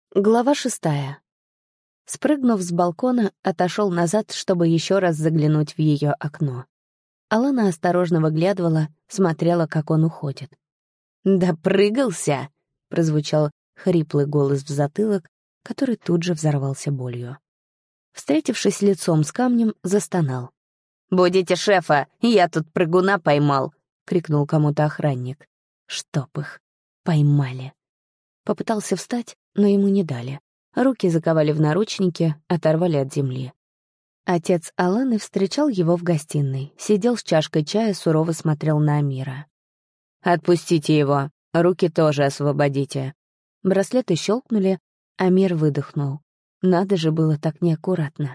Глава 6. Спрыгнув с балкона, отошел назад, чтобы еще раз заглянуть в ее окно. Алана осторожно выглядывала, смотрела, как он уходит. «Допрыгался!» — прозвучал хриплый голос в затылок, который тут же взорвался болью. Встретившись лицом с камнем, застонал. «Будите шефа, я тут прыгуна поймал!» — крикнул кому-то охранник. «Чтоб их! Поймали!» Попытался встать, но ему не дали. Руки заковали в наручники, оторвали от земли. Отец Аланы встречал его в гостиной, сидел с чашкой чая, сурово смотрел на Амира. «Отпустите его, руки тоже освободите». Браслеты щелкнули, Амир выдохнул. Надо же было так неаккуратно.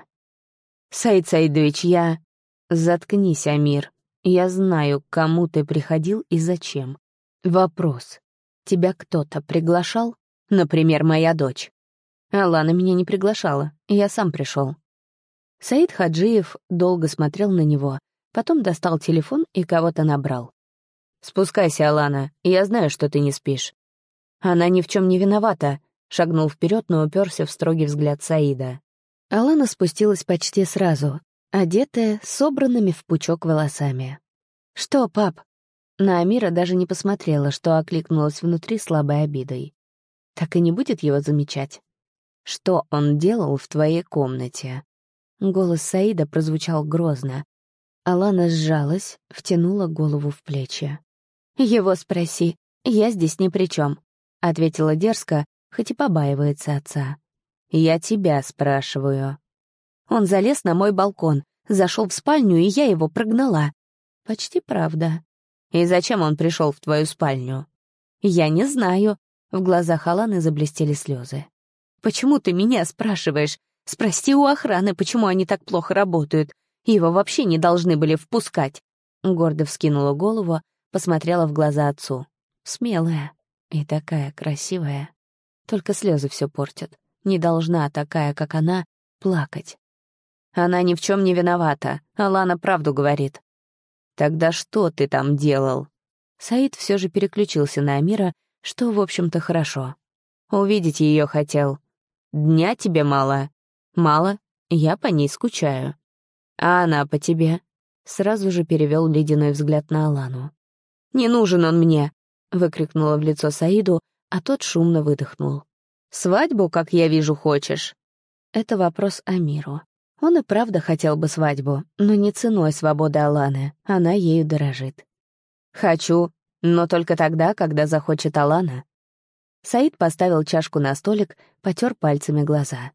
«Саид Саидович, я...» «Заткнись, Амир. Я знаю, к кому ты приходил и зачем. Вопрос. Тебя кто-то приглашал? Например, моя дочь?» «Алана меня не приглашала, я сам пришел». Саид Хаджиев долго смотрел на него, потом достал телефон и кого-то набрал. «Спускайся, Алана, я знаю, что ты не спишь». «Она ни в чем не виновата», — шагнул вперед, но уперся в строгий взгляд Саида. Алана спустилась почти сразу, одетая, с собранными в пучок волосами. «Что, пап?» На Амира даже не посмотрела, что окликнулась внутри слабой обидой. Так и не будет его замечать. «Что он делал в твоей комнате?» Голос Саида прозвучал грозно. Алана сжалась, втянула голову в плечи. «Его спроси, я здесь ни при чем», — ответила дерзко, хоть и побаивается отца. «Я тебя спрашиваю». Он залез на мой балкон, зашел в спальню, и я его прогнала. Почти правда. «И зачем он пришел в твою спальню?» «Я не знаю». В глазах Аланы заблестели слезы. «Почему ты меня спрашиваешь? Спроси у охраны, почему они так плохо работают. Его вообще не должны были впускать». Гордо вскинула голову, посмотрела в глаза отцу. Смелая и такая красивая. Только слезы все портят. Не должна такая, как она, плакать. Она ни в чем не виновата, Алана правду говорит. «Тогда что ты там делал?» Саид все же переключился на Амира, что, в общем-то, хорошо. «Увидеть ее хотел. Дня тебе мало?» «Мало. Я по ней скучаю». «А она по тебе?» Сразу же перевел ледяной взгляд на Алану. «Не нужен он мне!» — выкрикнула в лицо Саиду, а тот шумно выдохнул. «Свадьбу, как я вижу, хочешь?» Это вопрос Амиру. Он и правда хотел бы свадьбу, но не ценой свободы Аланы, она ею дорожит. «Хочу, но только тогда, когда захочет Алана». Саид поставил чашку на столик, потер пальцами глаза.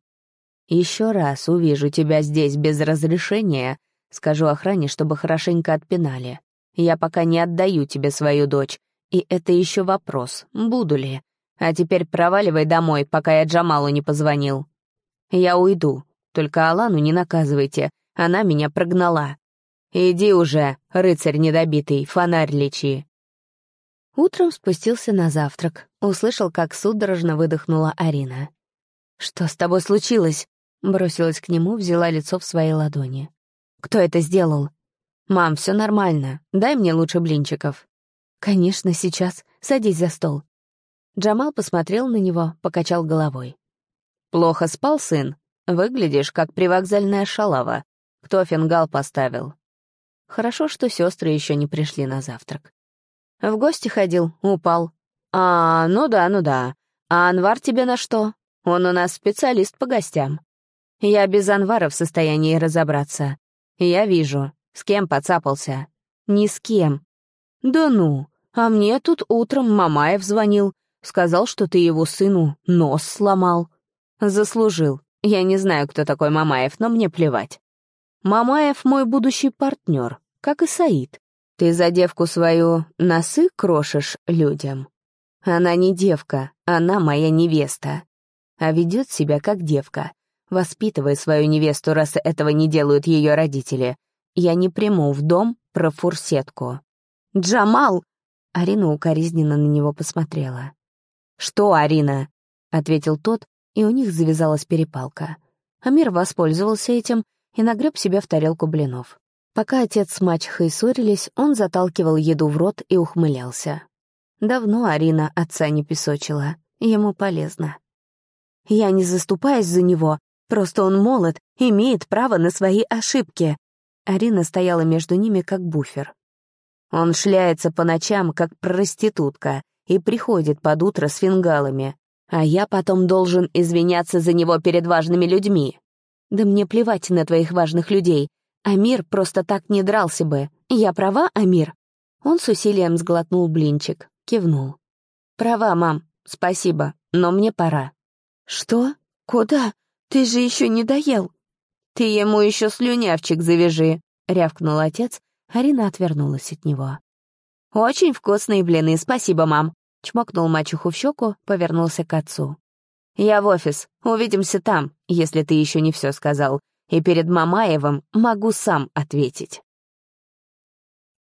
«Еще раз увижу тебя здесь без разрешения, скажу охране, чтобы хорошенько отпинали. Я пока не отдаю тебе свою дочь, и это еще вопрос, буду ли. А теперь проваливай домой, пока я Джамалу не позвонил. Я уйду, только Алану не наказывайте, она меня прогнала. Иди уже, рыцарь недобитый, фонарь лечи». Утром спустился на завтрак, услышал, как судорожно выдохнула Арина. «Что с тобой случилось?» Бросилась к нему, взяла лицо в свои ладони. «Кто это сделал?» «Мам, все нормально, дай мне лучше блинчиков». «Конечно, сейчас, садись за стол». Джамал посмотрел на него, покачал головой. «Плохо спал, сын? Выглядишь, как привокзальная шалава. Кто фингал поставил?» Хорошо, что сестры еще не пришли на завтрак. «В гости ходил, упал». «А, ну да. А Анвар тебе на что? Он у нас специалист по гостям». «Я без Анвара в состоянии разобраться. Я вижу, с кем поцапался». «Ни с кем». «Да ну, а мне тут утром Мамаев звонил. Сказал, что ты его сыну нос сломал». «Заслужил. Я не знаю, кто такой Мамаев, но мне плевать». «Мамаев мой будущий партнер, как и Саид. Ты за девку свою носы крошишь людям?» «Она не девка, она моя невеста. А ведет себя как девка. Воспитывай свою невесту, раз этого не делают ее родители. Я не приму в дом про фурсетку». «Джамал!» Арина укоризненно на него посмотрела. «Что, Арина?» — ответил тот, и у них завязалась перепалка. Амир воспользовался этим и нагреб себе в тарелку блинов. Пока отец с мачехой ссорились, он заталкивал еду в рот и ухмылялся. Давно Арина отца не песочила, ему полезно. Я не заступаюсь за него, просто он молод, имеет право на свои ошибки». Арина стояла между ними как буфер. «Он шляется по ночам, как проститутка, и приходит под утро с фингалами, а я потом должен извиняться за него перед важными людьми. Да мне плевать на твоих важных людей. Амир просто так не дрался бы. Я права, Амир?» Он с усилием сглотнул блинчик, кивнул. «Права, мам, спасибо, но мне пора». «Что? Куда? Ты же еще не доел». «Ты ему еще слюнявчик завяжи», — рявкнул отец. Арина отвернулась от него. «Очень вкусные блины, спасибо, мам», — чмокнул мачеху в щеку, повернулся к отцу. «Я в офис, увидимся там, если ты еще не все сказал, и перед Мамаевым могу сам ответить».